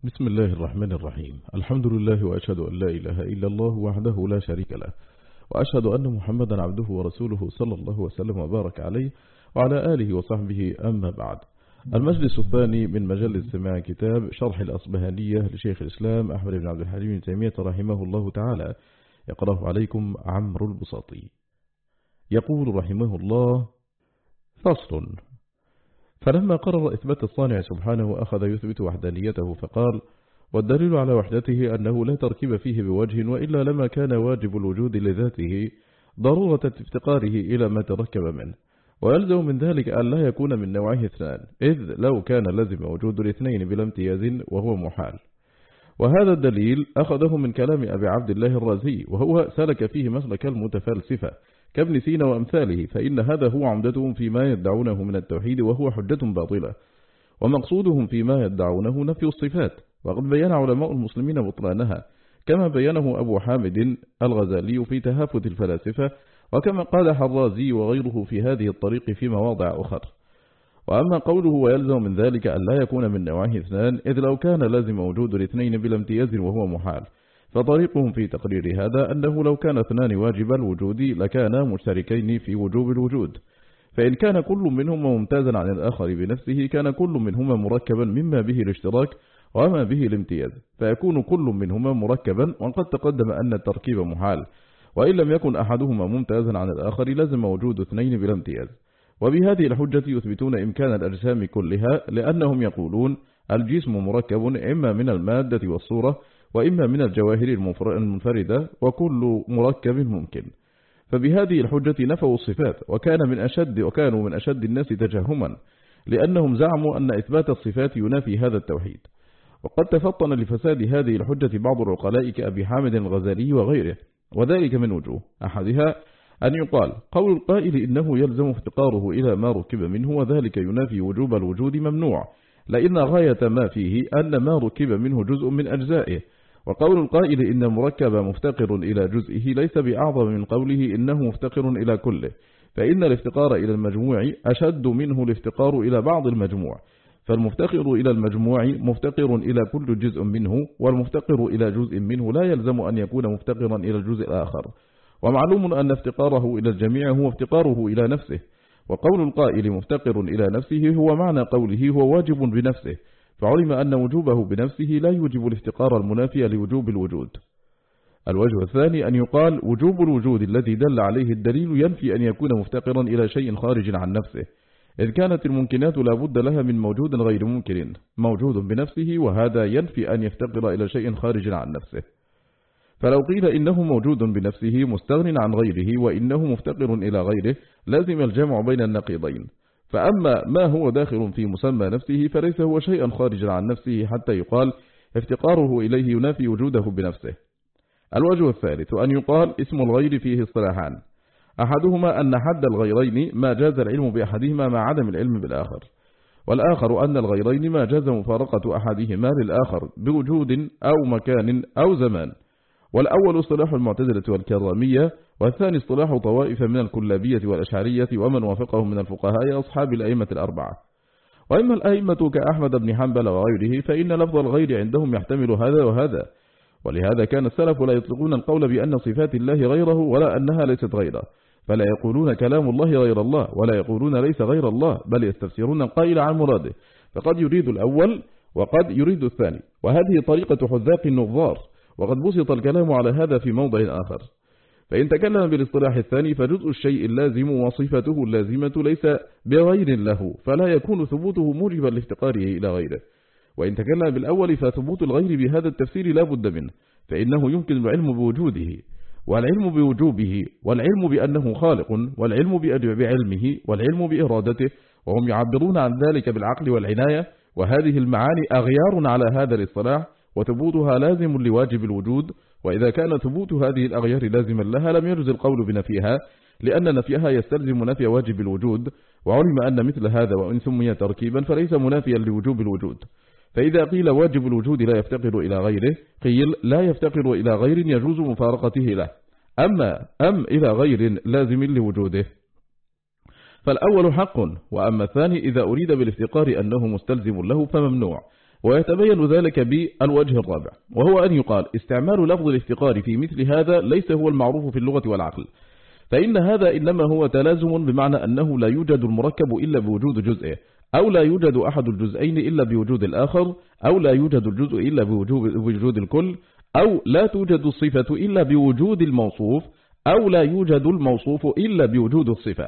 بسم الله الرحمن الرحيم. الحمد لله وأشهد أن لا إله إلا الله وحده لا شريك له، وأشهد أن محمدا عبده ورسوله صلى الله وسلم وبارك عليه وعلى آله وصحبه. أما بعد، المجلس الثاني من مجلس سماع كتاب شرح الأصبهانية لشيخ الإسلام أحمد بن عبد الحليم بن تيمية رحمه الله تعالى، يقرأه عليكم عمرو البساطي. يقول رحمه الله: فصل. فلما قرر إثبات الصانع سبحانه أخذ يثبت وحدانيته فقال: والدليل على وحدته أنه لا تركيب فيه بوجه، وإلا لما كان واجب الوجود لذاته ضرورة افتقاره إلى ما تركب منه، ويلزم من ذلك أن لا يكون من نوعه اثنان، إذ لو كان لزم وجود الاثنين بلا امتياز وهو محال. وهذا الدليل أخذه من كلام أبي عبد الله الرازي، وهو سلك فيه مسلك المتفلسفة كابن سينا وأمثاله، فإن هذا هو عمدتهم فيما يدعونه من التوحيد، وهو حجة باطلة، ومقصودهم فيما يدعونه نفي الصفات، وقد بيّن علماء المسلمين بطلانها، كما بيّنه أبو حامد الغزالي في تهافت الفلاسفة، وكما قال الرازي وغيره في هذه الطريق في مواضع أخرى. وأما قوله ويلزم من ذلك أن لا يكون من نوعه اثنان، إذ لو كان لازم وجود الاثنين بلا امتياز وهو محال، فطريقهم في تقرير هذا أنه لو كان اثنان واجب الوجود لكانا مشتركين في وجوب الوجود، فإن كان كل منهما ممتازا عن الآخر بنفسه كان كل منهما مركبا مما به الاشتراك وما به الامتياز، فيكون كل منهما مركبا. وقد تقدم أن التركيب محال، وإن لم يكن أحدهما ممتازا عن الآخر لازم وجود اثنين بلا امتياز. وبهذه الحجة يثبتون إمكان الأجسام كلها، لأنهم يقولون الجسم مركب إما من المادة والصورة وإما من الجواهر المنفردة، وكل مركب ممكن. فبهذه الحجة نفوا الصفات، وكانوا من أشد الناس تجهما، لأنهم زعموا أن إثبات الصفات ينافي هذا التوحيد. وقد تفطن لفساد هذه الحجة بعض العقلاء كأبي حامد الغزالي وغيره، وذلك من وجوه: أحدها أن يقال قول القائل إنه يلزم افتقاره إلى ما ركب منه، وذلك ينافي وجوب الوجود ممنوع، لأن غاية ما فيه أن ما ركب منه جزء من أجزائه. وقول القائل إن المركب مفتقر إلى جزئه ليس بأعظم من قوله إنه مفتقر إلى كله، فإن الافتقار إلى المجموع أشد منه الافتقار إلى بعض المجموع، فالمفتقر إلى المجموع مفتقر إلى كل جزء منه، والمفتقر إلى جزء منه لا يلزم أن يكون مفتقرا إلى الجزء الآخر. ومعلوم أن افتقاره إلى الجميع هو افتقاره إلى نفسه، وقول القائل مفتقر إلى نفسه هو معنى قوله هو واجب بنفسه، فعلم أن وجوبه بنفسه لا يوجب الافتقار المنافي لوجوب الوجود. الوجه الثاني أن يقال وجوب الوجود الذي دل عليه الدليل ينفي أن يكون مفتقرا إلى شيء خارج عن نفسه، إذ كانت الممكنات لا بد لها من موجود غير ممكن موجود بنفسه، وهذا ينفي أن يفتقر إلى شيء خارج عن نفسه. فلو قيل إنه موجود بنفسه مستغن عن غيره وإنه مفتقر إلى غيره لازم الجمع بين النقيضين. فأما ما هو داخل في مسمى نفسه فليس هو شيئا خارجا عن نفسه حتى يقال افتقاره إليه ينافي وجوده بنفسه. الوجه الثالث أن يقال اسم الغير فيه اصطلاحان: أحدهما أن حد الغيرين ما جاز العلم بأحدهما مع عدم العلم بالآخر، والآخر أن الغيرين ما جاز مفارقة أحدهما للآخر بوجود أو مكان أو زمان. والأول اصطلاح المعتزلة والكرامية، والثاني اصطلاح طوائف من الكلابية والأشعرية ومن وافقهم من الفقهاء أصحاب الأئمة الأربعة. وإما الأئمة كأحمد بن حنبل وغيره فإن لفظ الغير عندهم يحتمل هذا وهذا، ولهذا كان السلف لا يطلقون القول بأن صفات الله غيره ولا أنها ليست غيره، فلا يقولون كلام الله غير الله ولا يقولون ليس غير الله، بل يستفسرون القائل عن مراده، فقد يريد الأول وقد يريد الثاني، وهذه طريقة حذاق النظار، وقد بسط الكلام على هذا في موضع آخر. فإن تكلم بالاصطلاح الثاني فجزء الشيء اللازم وصفته اللازمة ليس بغير له، فلا يكون ثبوته موجبا لافتقاره إلى غيره. وإن تكلم بالأول فثبوت الغير بهذا التفسير لا بد منه، فإنه يمكن العلم بوجوده والعلم بوجوبه والعلم بأنه خالق والعلم بعلمه والعلم بإرادته، وهم يعبرون عن ذلك بالعقل والعناية، وهذه المعاني أغيار على هذا الاصطلاح، وثبوتها لازم لواجب الوجود. وإذا كان ثبوت هذه الأغيار لازما لها لم يجوز القول بنفيها، لأن نفيها يستلزم نفي واجب الوجود، وعلم أن مثل هذا وإن سمي تركيبا فليس منافيا لوجوب الوجود. فإذا قيل واجب الوجود لا يفتقر إلى غيره، قيل لا يفتقر إلى غير يجوز مفارقته له، أم إلى غير لازم لوجوده. فالأول حق، وأما الثاني إذا أريد بالافتقار أنه مستلزم له فممنوع، ويتبين ذلك بالوجه الرابع، وهو أن يقال استعمال لفظ الافتقار في مثل هذا ليس هو المعروف في اللغة والعقل، فإن هذا إنما هو تلازم، بمعنى أنه لا يوجد المركب إلا بوجود جزئه، أو لا يوجد أحد الجزئين إلا بوجود الآخر، أو لا يوجد الجزء إلا بوجود الكل، أو لا توجد الصفة إلا بوجود الموصوف، أو لا يوجد الموصوف إلا بوجود الصفة.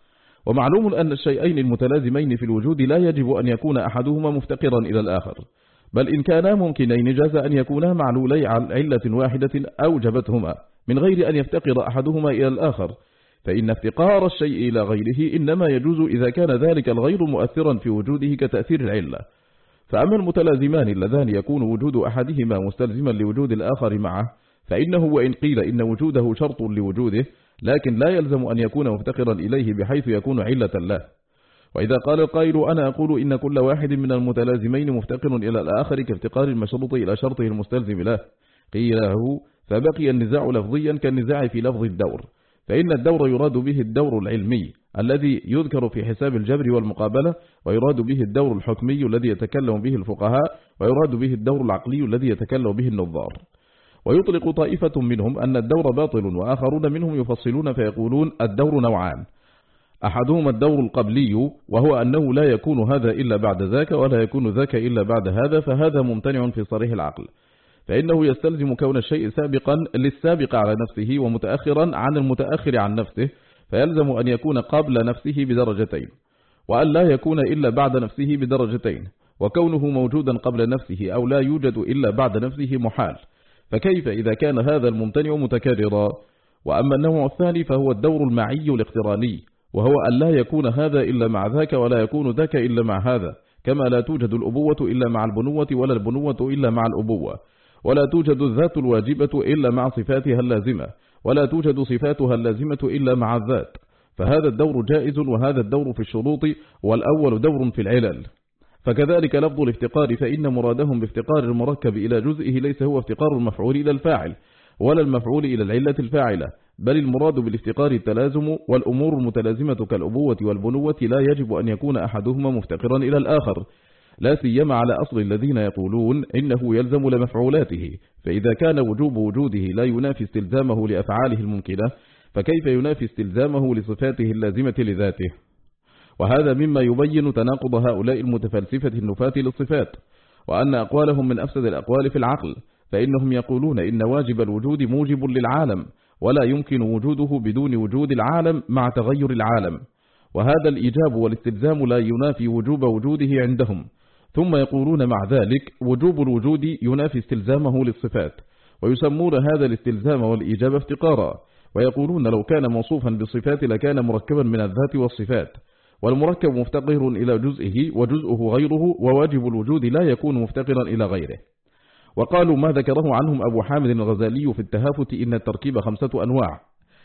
ومعلوم أن الشيئين المتلازمين في الوجود لا يجب أن يكون أحدهما مفتقرا إلى الآخر، بل إن كانا ممكنين جاز أن يكونا معلولي علة واحدة أوجبتهما من غير أن يفتقر أحدهما إلى الآخر، فإن افتقار الشيء إلى غيره إنما يجوز إذا كان ذلك الغير مؤثرا في وجوده كتأثير العلة. فأما المتلازمان اللذان يكون وجود أحدهما مستلزما لوجود الآخر معه، فإنه وإن قيل إن وجوده شرط لوجوده، لكن لا يلزم أن يكون مفتقرا إليه بحيث يكون علة له. وإذا قال القائل أنا أقول إن كل واحد من المتلازمين مفتقر إلى الآخر كافتقار المشروط إلى شرطه المستلزم له، قيل له فبقي النزاع لفظيا كالنزاع في لفظ الدور، فإن الدور يراد به الدور العلمي الذي يذكر في حساب الجبر والمقابلة، ويراد به الدور الحكمي الذي يتكلم به الفقهاء، ويراد به الدور العقلي الذي يتكلم به النظار. ويطلق طائفة منهم أن الدور باطل، وآخرون منهم يفصلون فيقولون الدور نوعان، أحدهما الدور القبلي، وهو أنه لا يكون هذا إلا بعد ذاك، ولا يكون ذاك إلا بعد هذا، فهذا ممتنع في صريح العقل، فإنه يستلزم كون الشيء سابقا للسابق على نفسه ومتأخرا عن المتأخر عن نفسه، فيلزم أن يكون قبل نفسه بدرجتين، وأن لا يكون إلا بعد نفسه بدرجتين، وكونه موجودا قبل نفسه أو لا يوجد إلا بعد نفسه محال، فكيف إذا كان هذا الممتنع متكررا؟ وأما النوع الثاني فهو الدور المعي الاقتراني، وهو أن لا يكون هذا إلا مع ذاك، ولا يكون ذاك إلا مع هذا، كما لا توجد الأبوة إلا مع البنوة، ولا البنوة إلا مع الأبوة، ولا توجد الذات الواجبة إلا مع صفاتها اللازمة، ولا توجد صفاتها اللازمة إلا مع الذات، فهذا الدور جائز، وهذا الدور في الشروط، والأول دور في العلل. فكذلك لفظ الافتقار، فإن مرادهم بافتقار المركب إلى جزئه ليس هو افتقار المفعول إلى الفاعل، ولا المفعول إلى العلة الفاعلة، بل المراد بالافتقار التلازم، والأمور المتلازمة كالأبوة والبنوة لا يجب أن يكون أحدهما مفتقرا إلى الآخر، لا سيما على أصل الذين يقولون إنه يلزم لمفعولاته، فإذا كان وجوب وجوده لا ينافي استلزامه لأفعاله الممكنة، فكيف ينافي استلزامه لصفاته اللازمة لذاته؟ وهذا مما يبين تناقض هؤلاء المتفلسفة النفاة للصفات، وأن أقوالهم من أفسد الأقوال في العقل، فإنهم يقولون إن واجب الوجود موجب للعالم، ولا يمكن وجوده بدون وجود العالم مع تغير العالم، وهذا الإيجاب والاستلزام لا ينافي وجوب وجوده عندهم. ثم يقولون مع ذلك وجوب الوجود ينافي استلزامه للصفات، ويسمون هذا الاستلزام والإيجاب افتقارا، ويقولون لو كان موصوفا بالصفات لكان مركبا من الذات والصفات، والمركب مفتقر إلى جزئه وجزءه غيره، وواجب الوجود لا يكون مفتقرا إلى غيره. وقالوا ما ذكره عنهم أبو حامد الغزالي في التهافت إن التركيب 5 أنواع،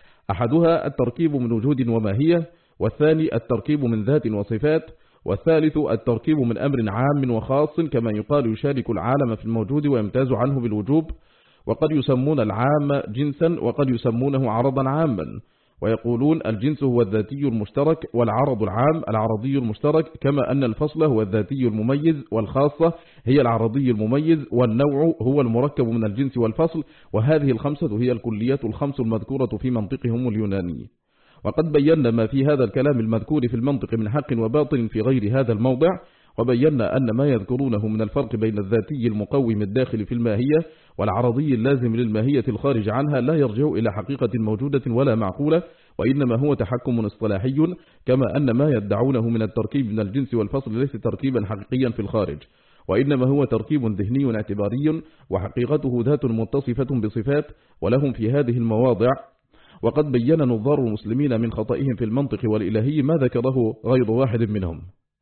أحدها التركيب من وجود وماهية، والثاني التركيب من ذات وصفات، والثالث التركيب من أمر عام وخاص، كما يقال يشارك العالم في الموجود ويمتاز عنه بالوجوب، وقد يسمون العام جنسا وقد يسمونه عرضا عاما، ويقولون الجنس هو الذاتي المشترك، والعرض العام العرضي المشترك، كما أن الفصل هو الذاتي المميز، والخاصة هي العرضي المميز، والنوع هو المركب من الجنس والفصل، وهذه ال5 هي الكليات ال5 المذكورة في منطقهم اليوناني. وقد بينا ما في هذا الكلام المذكور في المنطق من حق وباطل في غير هذا الموضع، وبينا أن ما يذكرونه من الفرق بين الذاتي المقوم الداخل في الماهية والعرضي اللازم للماهية الخارج عنها لا يرجع إلى حقيقة موجودة ولا معقولة، وإنما هو تحكم اصطلاحي، كما أن ما يدعونه من التركيب من الجنس والفصل ليس تركيبا حقيقيا في الخارج، وإنما هو تركيب ذهني اعتباري، وحقيقته ذات متصفة بصفات، ولهم في هذه المواضع. وقد بين نظار المسلمين من خطئهم في المنطق والإلهي ما ذكره غير واحد منهم.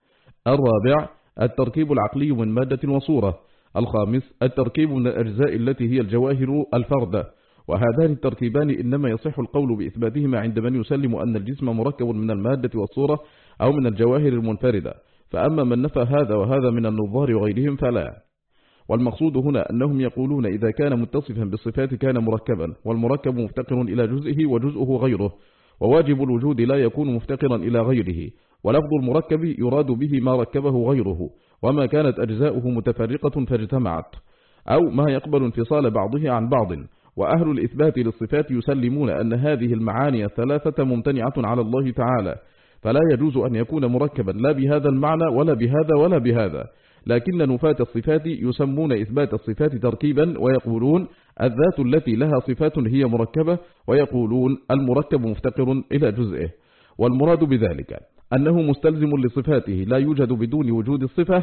الرابع التركيب العقلي من مادة وصورة. الخامس التركيب من الأجزاء التي هي الجواهر الفردة. وهذان التركيبان إنما يصح القول بإثباتهما عند من يسلم أن الجسم مركب من المادة والصورة أو من الجواهر المنفردة، فأما من نفى هذا وهذا من النظار وغيرهم فلا. والمقصود هنا أنهم يقولون إذا كان متصفا بالصفات كان مركبا، والمركب مفتقر إلى جزئه وجزءه غيره، وواجب الوجود لا يكون مفتقرا إلى غيره، ولفظ المركب يراد به ما ركبه غيره، وما كانت أجزاؤه متفرقة فاجتمعت، أو ما يقبل انفصال بعضه عن بعض. وأهل الإثبات للصفات يسلمون أن هذه المعاني الثلاثة ممتنعة على الله تعالى، فلا يجوز أن يكون مركبا لا بهذا المعنى ولا بهذا ولا بهذا. لكن نفاة الصفات يسمون إثبات الصفات تركيبا، ويقولون الذات التي لها صفات هي مركبة، ويقولون المركب مفتقر إلى جزئه. والمراد بذلك أنه مستلزم لصفاته لا يوجد بدون وجود الصفة.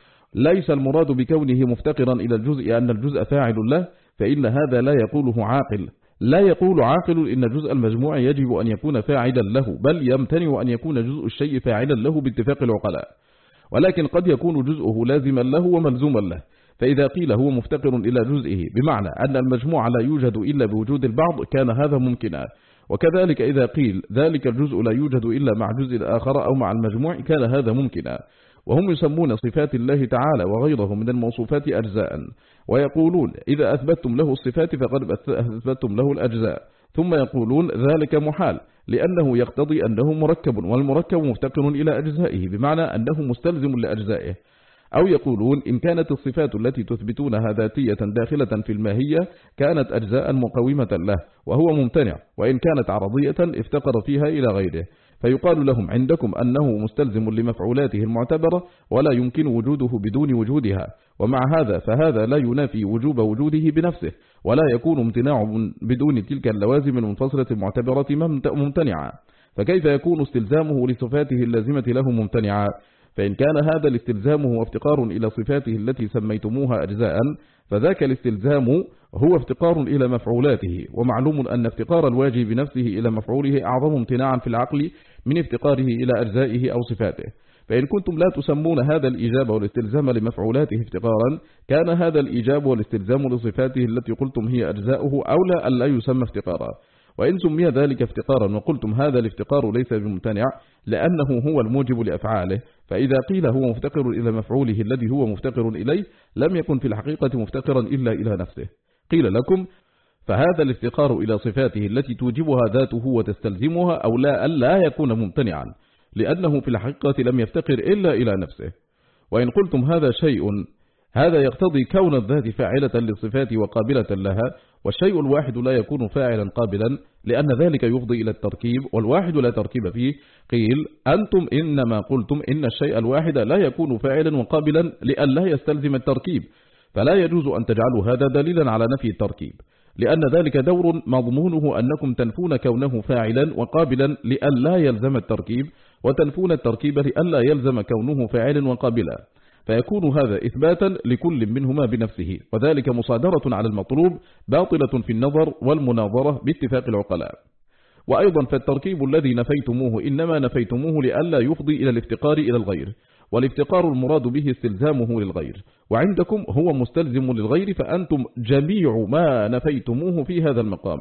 ليس المراد بكونه مفتقرا إلى الجزء أن الجزء فاعل له، فإن هذا لا يقوله عاقل. لا يقول عاقل إن جزء المجموع يجب أن يكون فاعلا له، بل يمتنع أن يكون جزء الشيء فاعلا له باتفاق العقلاء، ولكن قد يكون جزءه لازما له وملزوما له. فإذا قيل هو مفتقر إلى جزئه بمعنى أن المجموع لا يوجد إلا بوجود البعض كان هذا ممكنا، وكذلك إذا قيل ذلك الجزء لا يوجد إلا مع جزء الآخر أو مع المجموع كان هذا ممكنا. وهم يسمون صفات الله تعالى وغيره من الموصوفات أجزاء، ويقولون إذا أثبتتم له الصفات فقد أثبتتم له الأجزاء، ثم يقولون ذلك محال لأنه يقتضي أنه مركب، والمركب مفتقر إلى أجزائه بمعنى أنه مستلزم لأجزائه. أو يقولون إن كانت الصفات التي تثبتونها ذاتية داخلة في الماهية كانت أجزاء مقومة له وهو ممتنع، وإن كانت عرضية افتقر فيها إلى غيره، فيقال لهم عندكم أنه مستلزم لمفعولاته المعتبرة ولا يمكن وجوده بدون وجودها. ومع هذا فهذا لا ينافي وجوب وجوده بنفسه، ولا يكون امتناع بدون تلك اللوازم المنفصلة المعتبرة ممتنعا، فكيف يكون استلزامه لصفاته اللازمة له ممتنعا؟ فإن كان هذا الاستلزام هو افتقار إلى صفاته التي سميتموها أجزاء، فذاك الاستلزام هو افتقار إلى مفعولاته. ومعلوم أن افتقار الواجب بنفسه إلى مفعوله أعظم امتناعا في العقل من افتقاره إلى أجزائه أو صفاته. فإن كنتم لا تسمون هذا الإيجاب والاستلزام لمفعولاته افتقارا، كان هذا الإيجاب والاستلزام لصفاته التي قلتم هي أجزاؤه أولى أن لا يسمى افتقارا. وإن سمي ذلك افتقارا وقلتم هذا الافتقار ليس بممتنع لأنه هو الموجب لأفعاله، فإذا قيل هو مفتقر إلى مفعوله الذي هو مفتقر إليه لم يكن في الحقيقة مفتقرا إلا إلى نفسه. قيل لكم فهذا الافتقار إلى صفاته التي توجبها ذاته وتستلزمها أولى ألا يكون ممتنعا، لأنه في الحقيقة لم يفتقر إلا إلى نفسه. وإن قلتم هذا شيء، هذا يقتضي كون الذات فاعلة للصفات وقابلة لها، والشيء الواحد لا يكون فاعلا قابلا لأن ذلك يفضي إلى التركيب، والواحد لا تركيب فيه. قيل أنتم إنما قلتم إن الشيء الواحد لا يكون فاعلا وقابلا لأن لا يستلزم التركيب، فلا يجوز أن تجعلوا هذا دليلا على نفي التركيب، لأن ذلك دور مضمونه أنكم تنفون كونه فاعلا وقابلا لأن لا يلزم التركيب، وتنفون التركيب لأن لا يلزم كونه فاعلا وقابلا، فيكون هذا إثباتا لكل منهما بنفسه، وذلك مصادرة على المطلوب باطلة في النظر والمناظرة باتفاق العقلاء. وأيضا فالتركيب الذي نفيتموه إنما نفيتموه لئلا يفضي إلى الافتقار إلى الغير، والافتقار المراد به استلزامه للغير، وعندكم هو مستلزم للغير، فأنتم جميع ما نفيتموه في هذا المقام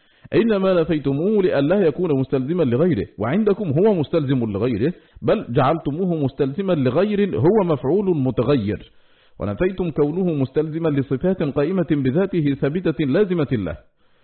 إنما نفيتموه لئلا يكون مستلزما لغيره، وعندكم هو مستلزم لغيره، بل جعلتموه مستلزما لغير هو مفعول متغير، ونفيتم كونه مستلزما لصفات قائمة بذاته ثابتة لازمة له.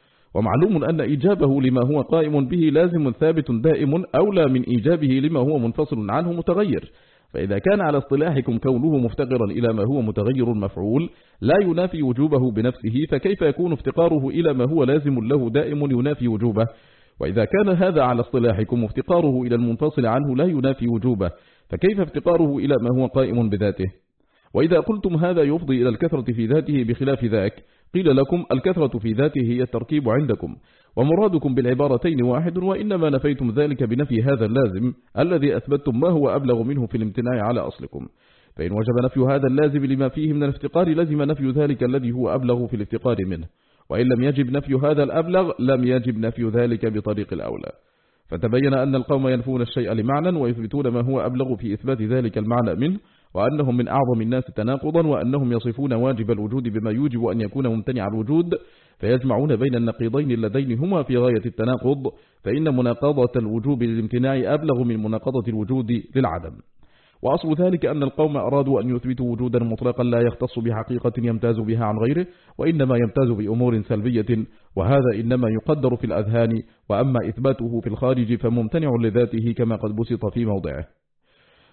ومعلوم أن إيجابه لما هو قائم به لازم ثابت دائم أولى من إيجابه لما هو منفصل عنه متغير. فإذا كان على اصطلاحكم كونه مفتقرا إلى ما هو متغير مفعول لا ينافي وجوبه بنفسه، فكيف يكون افتقاره إلى ما هو لازم له دائم ينافي وجوبه؟ وإذا كان هذا على اصطلاحكم افتقاره إلى المنفصل عنه لا ينافي وجوبه، فكيف افتقاره إلى ما هو قائم بذاته؟ وإذا قلتم هذا يفضي إلى الكثرة في ذاته بخلاف ذاك، قيل لكم الكثرة في ذاته هي التركيب عندكم، ومرادكم بالعبارتين واحد، وإنما نفيتم ذلك بنفي هذا اللازم الذي أثبتتم ما هو أبلغ منه في الامتناع على أصلكم. فإن وجب نفي هذا اللازم لما فيه من الافتقار لزم نفي ذلك الذي هو أبلغ في الافتقار منه، وإن لم يجب نفي هذا الأبلغ لم يجب نفي ذلك بطريق الأولى. فتبين أن القوم ينفون الشيء لمعنى ويثبتون ما هو أبلغ في إثبات ذلك المعنى منه، وأنهم من أعظم الناس تناقضا، وأنهم يصفون واجب الوجود بما يوجب أن يكون ممتنع الوجود، فيجمعون بين النقيضين اللذين هما في غاية التناقض، فإن مناقضة الوجوب للامتناع أبلغ من مناقضة الوجود للعدم. وأصل ذلك أن القوم أرادوا أن يثبتوا وجودا مطلقا لا يختص بحقيقة يمتاز بها عن غيره، وإنما يمتاز بأمور سلبية، وهذا إنما يقدر في الأذهان، وأما إثباته في الخارج فممتنع لذاته كما قد بسط في موضعه.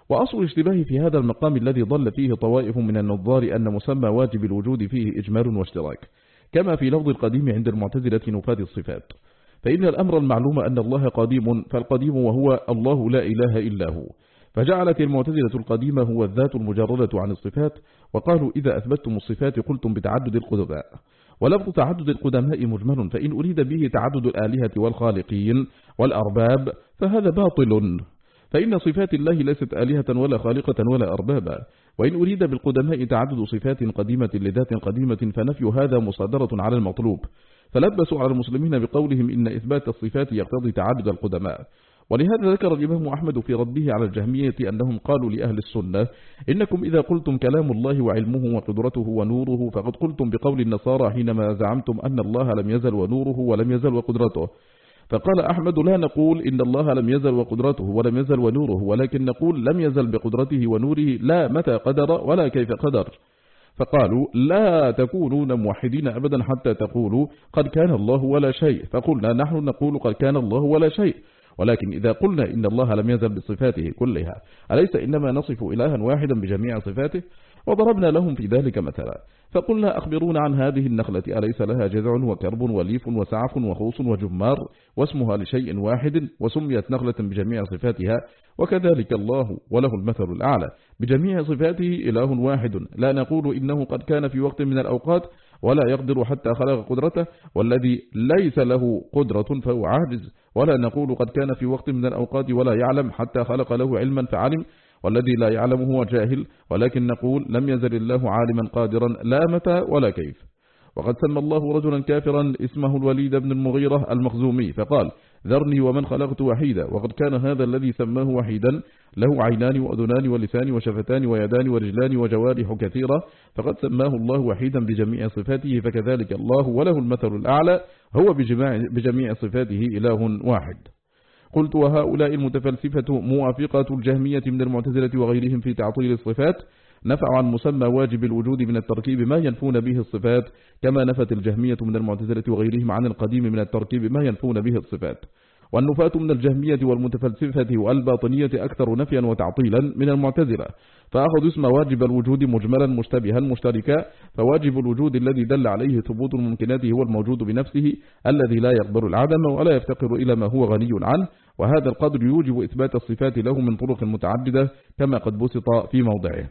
وأصل الاشتباه في هذا المقام الذي ضل فيه طوائف من النظار أن مسمى واجب الوجود فيه إجمال واشتراك، كما في لفظ القديم عند المعتزلة نفاة الصفات. فإن الأمر المعلوم أن الله قديم، فالقديم وهو الله لا إله إلا هو، فجعلت المعتزلة القديمة هو الذات المجردة عن الصفات، وقالوا إذا أثبتتم الصفات قلتم بتعدد القدماء. ولفظ تعدد القدماء مجمل، فإن أريد به تعدد الآلهة والخالقين والأرباب فهذا باطل، فإن صفات الله ليست آلهة ولا خالقة ولا أربابا. وإن أريد بالقدماء تعدد صفات قديمة لذات قديمة فنفي هذا مصادرة على المطلوب، فلبسوا على المسلمين بقولهم إن إثبات الصفات يقتضي تعدد القدماء. ولهذا ذكر الإمام أحمد في رده على الجهمية أنهم قالوا لأهل السنة إنكم إذا قلتم كلام الله وعلمه وقدرته ونوره فقد قلتم بقول النصارى حينما زعمتم أن الله لم يزل ونوره ولم يزل وقدرته. فقال أحمد لا نقول إن الله لم يزل وقدرته ولم يزل ونوره، ولكن نقول لم يزل بقدرته ونوره لا متى قدر ولا كيف قدر. فقالوا لا تكونون موحدين أبدا حتى تقولوا قد كان الله ولا شيء، فقلنا نحن نقول قد كان الله ولا شيء، ولكن إذا قلنا إن الله لم يزل بصفاته كلها أليس إنما نصف إلها واحدا بجميع صفاته؟ وضربنا لهم في ذلك مثلا فقلنا أخبرونا عن هذه النخلة أليس لها جذع وكرب وليف وسعف وخوص وجمار واسمها لشيء واحد وسميت نخلة بجميع صفاتها، وكذلك الله وله المثل الأعلى بجميع صفاته إله واحد، لا نقول إنه قد كان في وقت من الأوقات ولا يقدر حتى خلق قدرته، والذي ليس له قدرة فهو عاجز، ولا نقول قد كان في وقت من الأوقات ولا يعلم حتى خلق له علما فعلم، والذي لا يعلم هو جاهل، ولكن نقول لم يزل الله عالما قادرا لا متى ولا كيف. وقد سمى الله رجلا كافرا اسمه الوليد بن المغيرة المخزومي فقال ذرني ومن خلقت وحيدا، وقد كان هذا الذي سماه وحيدا له عينان وأذنان ولسان وشفتان ويدان ورجلان وجوارح كثيرة، فقد سماه الله وحيدا بجميع صفاته، فكذلك الله وله المثل الأعلى هو بجميع صفاته إله واحد. قلت وهؤلاء المتفلسفة موافقة الجهمية من المعتزلة وغيرهم في تعطيل الصفات، نفع عن مسمى واجب الوجود من التركيب ما ينفون به الصفات، كما نفت الجهمية من المعتزلة وغيرهم عن القديم من التركيب ما ينفون به الصفات. والنفاة من الجهمية والمتفلسفة والباطنية أكثر نفيا وتعطيلا من المعتزلة، فأخذوا اسم واجب الوجود مجملا مشتبها مشتركا، فواجب الوجود الذي دل عليه ثبوت الممكنات هو الموجود بنفسه الذي لا يقبل العدم ولا يفتقر إلى ما هو غني عنه، وهذا القدر يوجب إثبات الصفات له من طرق متعددة كما قد بسط في موضعه.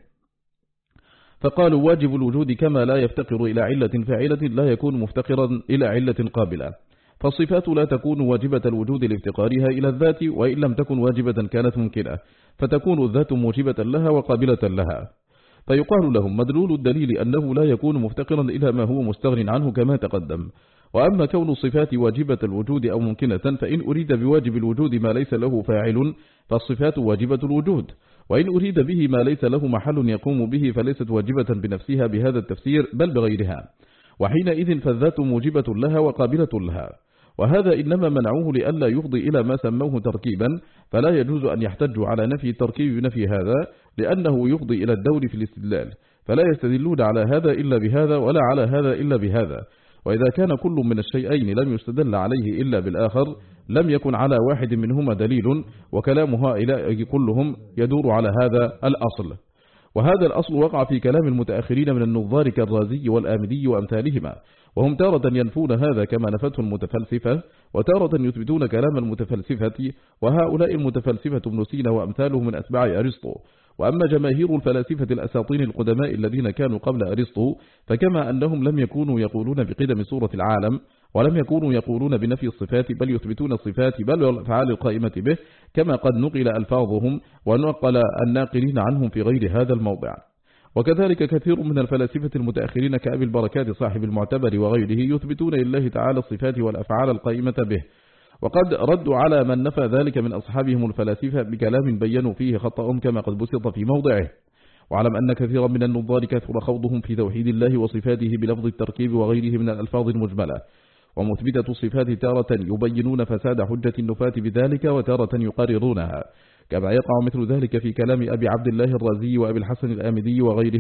فقالوا واجب الوجود كما لا يفتقر إلى علة فاعلة لا يكون مفتقرا إلى علة قابلة، فالصفات لا تكون واجبة الوجود لافتقارها إلى الذات، وإن لم تكن واجبة كانت ممكنة، فتكون الذات موجبة لها وقابلة لها. فيقال لهم مدلول الدليل أنه لا يكون مفتقرا إلى ما هو مستغن عنه كما تقدم. وأما كون الصفات واجبة الوجود أو ممكنة فإن أريد بواجب الوجود ما ليس له فاعل فالصفات واجبة الوجود، وإن أريد به ما ليس له محل يقوم به فليست واجبة بنفسها بهذا التفسير بل بغيرها، وحينئذ فالذات موجبة لها وقابلة لها. وهذا إنما منعوه لئلا يفضي إلى ما سموه تركيبا، فلا يجوز أن يحتجوا على نفي التركيب بنفي هذا لأنه يفضي إلى الدور في الاستدلال، فلا يستدلون على هذا إلا بهذا ولا على هذا إلا بهذا. وإذا كان كل من الشيئين لم يستدل عليه إلا بالآخر لم يكن على واحد منهما دليل، وكلام هؤلاء كلهم يدور على هذا الأصل. وهذا الأصل وقع في كلام المتأخرين من النظار كالرازي والآمدي وأمثالهما، وهم تارة ينفون هذا كما نفته المتفلسفة، وتارة يثبتون كلام المتفلسفة، وهؤلاء المتفلسفة ابن سينا وأمثاله من أتباع أرسطو. وأما جماهير الفلاسفة الأساطين القدماء الذين كانوا قبل أرسطو فكما أنهم لم يكونوا يقولون بقدم صورة العالم ولم يكونوا يقولون بنفي الصفات بل يثبتون الصفات بل والأفعال القائمة به، كما قد نقل ألفاظهم ونقل الناقلين عنهم في غير هذا الموضع. وكذلك كثير من الفلاسفة المتأخرين كأبي البركات صاحب المعتبر وغيره يثبتون لله تعالى الصفات والأفعال القائمة به، وقد ردوا على من نفى ذلك من أصحابهم الفلاسفة بكلام بينوا فيه خطأهم كما قد بسط في موضعه. وعلم أن كثيرا من النظار كثر خوضهم في توحيد الله وصفاته بلفظ التركيب وغيره من الألفاظ المجملة، ومثبتة الصفات تارة يبينون فساد حجة النفاة بذلك وتارة يقررونها، كما يقع مثل ذلك في كلام أبي عبد الله الرازي وأبي الحسن الآمدي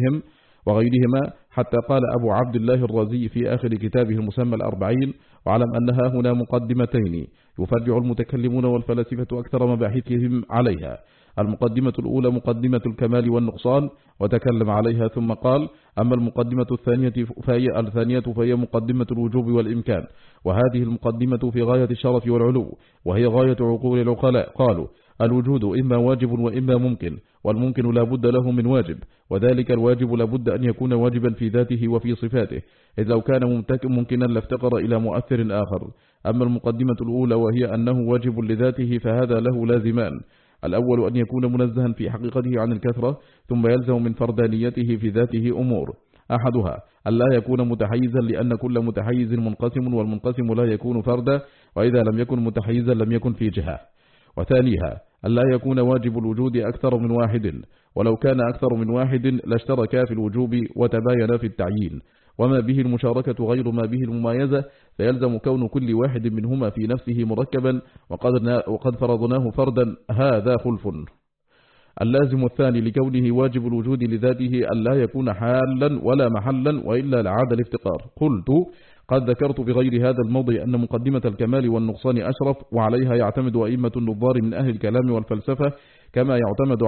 وغيرهما، حتى قال أبو عبد الله الرازي في آخر كتابه المسمى الأربعين: وعلم أنها هنا مقدمتين يفرع المتكلمون والفلاسفة أكثر مباحثهم عليها، المقدمة الأولى مقدمة الكمال والنقصان وتكلم عليها، ثم قال: أما المقدمة الثانية فهي مقدمة الوجوب والإمكان، وهذه المقدمة في غاية الشرف والعلو، وهي غاية عقول العقلاء. قالوا: الوجود إما واجب وإما ممكن، والممكن لا بد له من واجب، وذلك الواجب لا بد أن يكون واجبا في ذاته وفي صفاته، إذ لو كان ممكنا لافتقر إلى مؤثر آخر. أما المقدمة الأولى وهي أنه واجب لذاته فهذا له لازمان: الأول أن يكون منزها في حقيقته عن الكثرة، ثم يلزم من فردانيته في ذاته أمور: أحدها أن لا يكون متحيزا، لأن كل متحيز منقسم، والمنقسم لا يكون فردا، وإذا لم يكن متحيزا لم يكن في جهة. وثانيها أن لا يكون واجب الوجود أكثر من واحد، ولو كان أكثر من واحد لاشتركا في الوجوب وتباين في التعيين، وما به المشاركة غير ما به الممايزة، فيلزم كون كل واحد منهما في نفسه مركبا، وقد فرضناه فردا، هذا خلف. اللازم الثاني لكونه واجب الوجود لذاته أن لا يكون حالا ولا محلا، وإلا لعاد الافتقار. قلت: قد ذكرت في غير هذا الموضع أن مقدمة الكمال والنقصان أشرف، وعليها يعتمد أئمة النظار من أهل الكلام والفلسفة، كما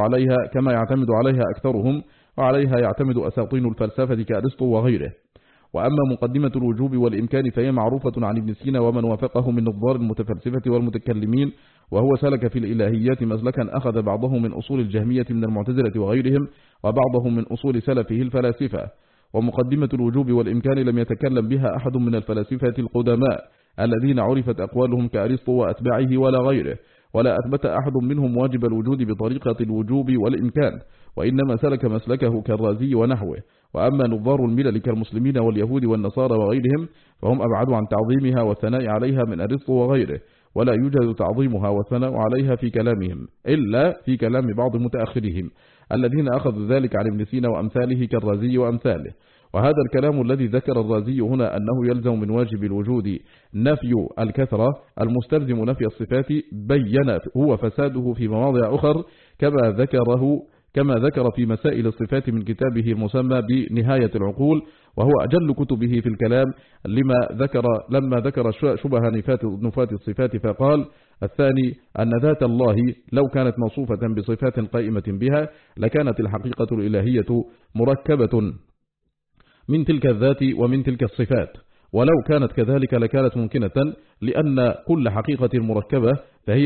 يعتمد عليها أكثرهم، وعليها يعتمد أساطين الفلسفة كأرسطو وغيره. وأما مقدمة الوجوب والإمكان فهي معروفة عن ابن سينا ومن وافقه من نظار المتفلسفة والمتكلمين، وهو سلك في الإلهيات مسلكا أخذ بعضه من أصول الجهمية من المعتزلة وغيرهم، وبعضه من أصول سلفه الفلاسفة. ومقدمة الوجوب والإمكان لم يتكلم بها أحد من الفلاسفة القدماء الذين عرفت أقوالهم كأرسطو وأتباعه ولا غيره، ولا أثبت أحد منهم واجب الوجود بطريقة الوجوب والإمكان، وإنما سلك مسلكه كالرازي ونحوه. وأما نظار الملل كالمسلمين واليهود والنصارى وغيرهم فهم أبعد عن تعظيمها والثناء عليها من أرسطو وغيره، ولا يوجد تعظيمها والثناء عليها في كلامهم إلا في كلام بعض متأخرهم الذين أخذوا ذلك عن ابن سينا وأمثاله كالرازي وأمثاله. وهذا الكلام الذي ذكر الرازي هنا أنه يلزم من واجب الوجود نفي الكثرة المستلزم نفي الصفات، بين هو فساده في مواضع أخر كما ذكر في مسائل الصفات من كتابه المسمى بنهاية العقول، وهو أجل كتبه في الكلام، لما ذكر شبه نفاة الصفات فقال: الثاني أن ذات الله لو كانت موصوفة بصفات قائمة بها لكانت الحقيقة الإلهية مركبة من تلك الذات ومن تلك الصفات، ولو كانت كذلك لكانت ممكنة، لأن كل حقيقة مركبة فهي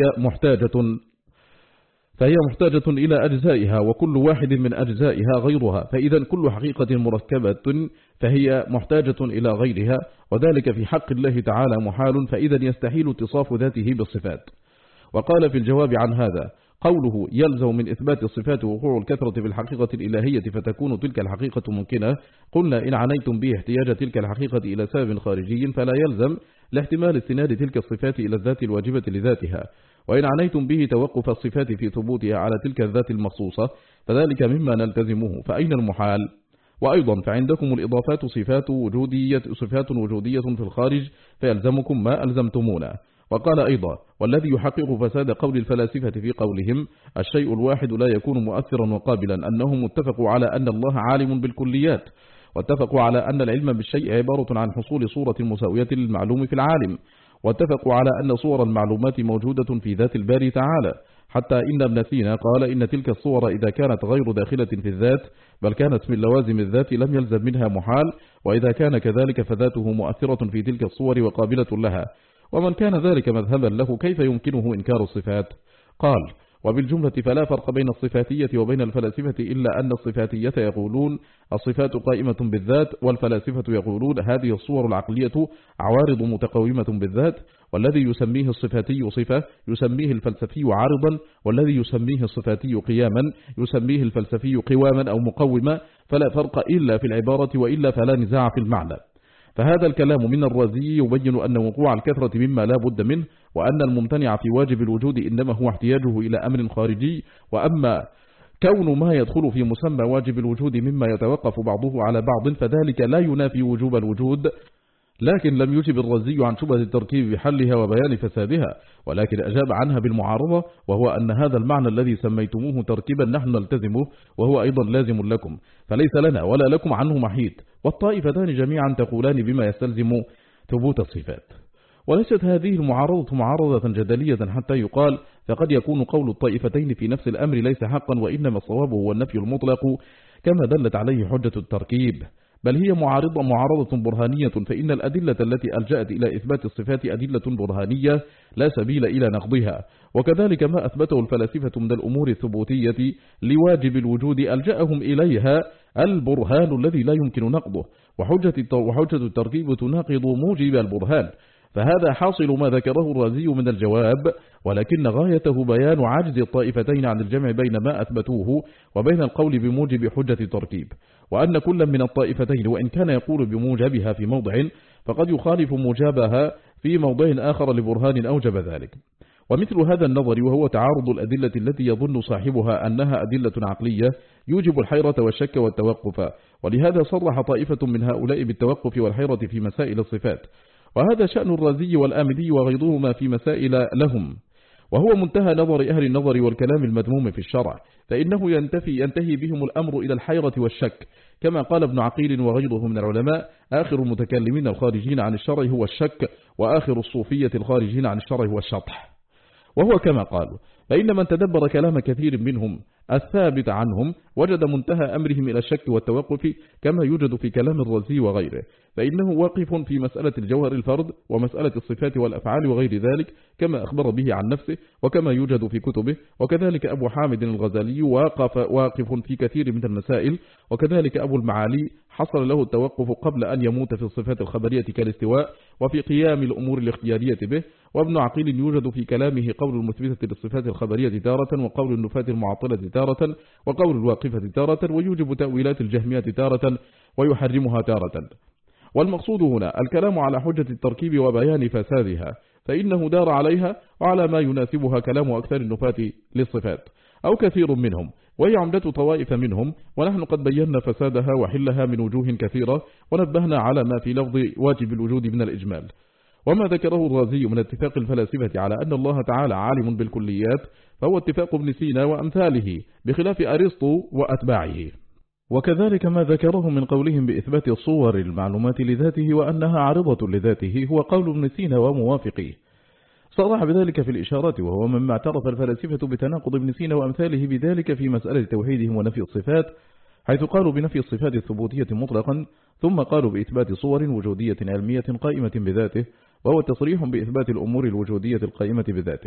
محتاجة إلى أجزائها، وكل واحد من أجزائها غيرها، فإذا كل حقيقة مركبة فهي محتاجة إلى غيرها، وذلك في حق الله تعالى محال، فإذا يستحيل اتصاف ذاته بالصفات. وقال في الجواب عن هذا: قوله يلزم من إثبات الصفات وقوع الكثرة في الحقيقة الإلهية فتكون تلك الحقيقة ممكنة، قلنا إن عنيتم به احتياج تلك الحقيقة إلى سبب خارجي فلا يلزم لاحتمال استناد تلك الصفات إلى الذات الواجبة لذاتها، وإن عنيتم به توقف الصفات في ثبوتها على تلك الذات المخصوصة فذلك مما نلتزمه، فأين المحال؟ وأيضا فعندكم الإضافات صفات وجودية في الخارج فيلزمكم ما ألزمتمونا. وقال أيضا: والذي يحقق فساد قول الفلاسفة في قولهم الشيء الواحد لا يكون مؤثرا وقابلا أنهم اتفقوا على أن الله عالم بالكليات، واتفقوا على أن العلم بالشيء عبارة عن حصول صورة مساوية للمعلوم في العالم، واتفقوا على أن صور المعلومات موجودة في ذات الباري تعالى، حتى إن ابن سينا قال إن تلك الصور إذا كانت غير داخلة في الذات بل كانت من لوازم الذات لم يلزم منها محال، وإذا كان كذلك فذاته مؤثرة في تلك الصور وقابلة لها، ومن كان ذلك مذهبا له كيف يمكنه إنكار الصفات؟ قال: وبالجملة فلا فرق بين الصفاتية وبين الفلاسفة إلا أن الصفاتية يقولون الصفات قائمة بالذات، والفلاسفة يقولون هذه الصور العقلية عوارض متقومة بالذات، والذي يسميه الصفاتي صفة يسميه الفلسفي عارضا، والذي يسميه الصفاتي قياما يسميه الفلسفي قواما أو مقوما، فلا فرق إلا في العبارة، وإلا فلا نزاع في المعنى. فهذا الكلام من الرازي يبين أن وقوع الكثرة مما لا بد منه، وأن الممتنع في واجب الوجود إنما هو احتياجه إلى أمر خارجي، وأما كون ما يدخل في مسمى واجب الوجود مما يتوقف بعضه على بعض فذلك لا ينافي وجوب الوجود، لكن لم يجب الرازي عن شبهة التركيب بحلها وبيان فسادها، ولكن أجاب عنها بالمعارضة، وهو أن هذا المعنى الذي سميتموه تركيبا نحن نلتزمه وهو أيضا لازم لكم، فليس لنا ولا لكم عنه محيد، والطائفتان جميعا تقولان بما يستلزم ثبوت الصفات. وليست هذه المعارضة معارضة جدلية حتى يقال، فقد يكون قول الطائفتين في نفس الأمر ليس حقا، وإنما الصواب هو النفي المطلق كما دلت عليه حجة التركيب، بل هي معارضة برهانية، فإن الأدلة التي ألجأت إلى إثبات الصفات أدلة برهانية لا سبيل إلى نقضها. وكذلك ما أثبته الفلاسفة من الأمور الثبوتية لواجب الوجود ألجأهم إليها البرهان الذي لا يمكن نقضه، وحجة التركيب تناقض موجب البرهان. فهذا حاصل ما ذكره الرازي من الجواب، ولكن غايته بيان عجز الطائفتين عن الجمع بين ما أثبتوه وبين القول بموجب حجة التركيب، وأن كل من الطائفتين وإن كان يقول بموجبها في موضع فقد يخالف موجبها في موضع آخر لبرهان أوجب ذلك. ومثل هذا النظر وهو تعارض الأدلة التي يظن صاحبها أنها أدلة عقلية يوجب الحيرة والشك والتوقف، ولهذا صرح طائفة من هؤلاء بالتوقف والحيرة في مسائل الصفات، وهذا شأن الرازي والآمدي وغيرهما في مسائل لهم، وهو منتهى نظر أهل النظر والكلام المذموم في الشرع، فإنه ينتهي بهم الأمر إلى الحيرة والشك، كما قال ابن عقيل وغيره من العلماء: آخر المتكلمين الخارجين عن الشرع هو الشك، وآخر الصوفية الخارجين عن الشرع هو الشطح. وهو كما قالوا، فإن من تدبر كلام كثير منهم الثابت عنهم وجد منتهى أمرهم إلى الشك والتوقف، كما يوجد في كلام الرازي وغيره، فإنه واقف في مسألة الجوهر الفرد ومسألة الصفات والأفعال وغير ذلك، كما أخبر به عن نفسه وكما يوجد في كتبه. وكذلك أبو حامد الغزالي واقف في كثير من المسائل، وكذلك أبو المعالي حصل له التوقف قبل أن يموت في الصفات الخبرية كالاستواء وفي قيام الأمور الاختيارية به. وابن عقيل يوجد في كلامه قول المثبتة للصفات الخبرية تارة، وقول النفاة المعطلة تارة، وقول الواقفة تارة، ويوجب تأويلات الجهمية تارة ويحرمها تارة. والمقصود هنا الكلام على حجة التركيب وبيان فسادها، فإنه دار عليها وعلى ما يناسبها كلام أكثر النفاة للصفات أو كثير منهم، وهي عمدة طوائف منهم، ونحن قد بينا فسادها وحلها من وجوه كثيرة، ونبهنا على ما في لفظ واجب الوجود من الإجمال. وما ذكره الرازي من اتفاق الفلاسفة على أن الله تعالى عالم بالكليات فهو اتفاق ابن سينا وأمثاله، بخلاف أرسطو وأتباعه. وكذلك ما ذكره من قولهم بإثبات الصور المعلومات لذاته وأنها عارضة لذاته هو قول ابن سينا وموافقيه، صرح بذلك في الإشارات، وهو مما اعترف الفلاسفة بتناقض ابن سينا وأمثاله بذلك في مسألة توحيدهم ونفي الصفات، حيث قالوا بنفي الصفات الثبوتية مطلقا، ثم قالوا بإثبات صور وجودية علمية قائمة بذاته، وهو تصريح بإثبات الأمور الوجودية القائمة بذاته.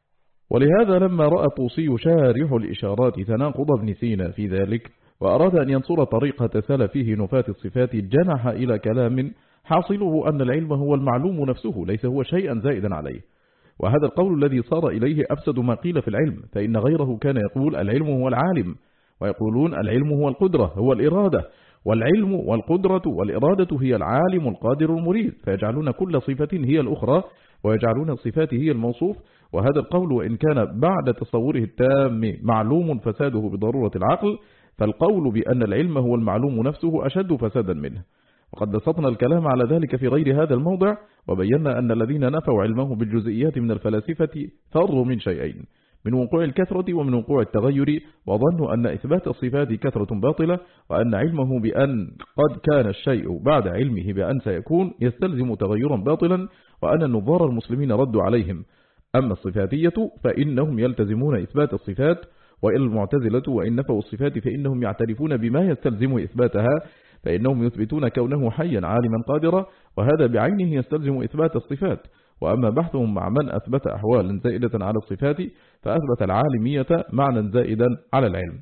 ولهذا لما رأى الطوسي شارح الإشارات تناقض ابن سينا في ذلك وأراد أن ينصر طريقة سلفه نفاة الصفات، جنح إلى كلام حاصله أن العلم هو المعلوم نفسه ليس هو شيئا زائدا عليه، وهذا القول الذي صار إليه أفسد ما قيل في العلم، فإن غيره كان يقول العلم هو العالم، ويقولون العلم هو القدرة هو الإرادة، والعلم والقدرة والإرادة هي العالم القادر المريد، فيجعلون كل صفة هي الأخرى ويجعلون الصفات هي الموصوف. وهذا القول وإن كان بعد تصوره التام معلوم فساده بضرورة العقل، فالقول بأن العلم هو المعلوم نفسه أشد فسادا منه. وقد بسطنا الكلام على ذلك في غير هذا الموضع، وبينا أن الذين نفوا علمه بالجزئيات من الفلاسفة فروا من شيئين: من وقوع الكثرة ومن وقوع التغير، وظنوا أن إثبات الصفات كثرة باطلة، وأن علمه بأن قد كان الشيء بعد علمه بأن سيكون يستلزم تغيرا باطلا، وأن النظار المسلمين ردوا عليهم. أما الصفاتية فإنهم يلتزمون إثبات الصفات، وإلى المعتزلة وإن نفوا الصفات فإنهم يعترفون بما يستلزم إثباتها، فإنهم يثبتون كونه حيا عالما قادرا، وهذا بعينه يستلزم إثبات الصفات. وأما بحثهم مع من أثبت أحوالا زائدة على الصفات فأثبت العالمية معنى زائدا على العلم.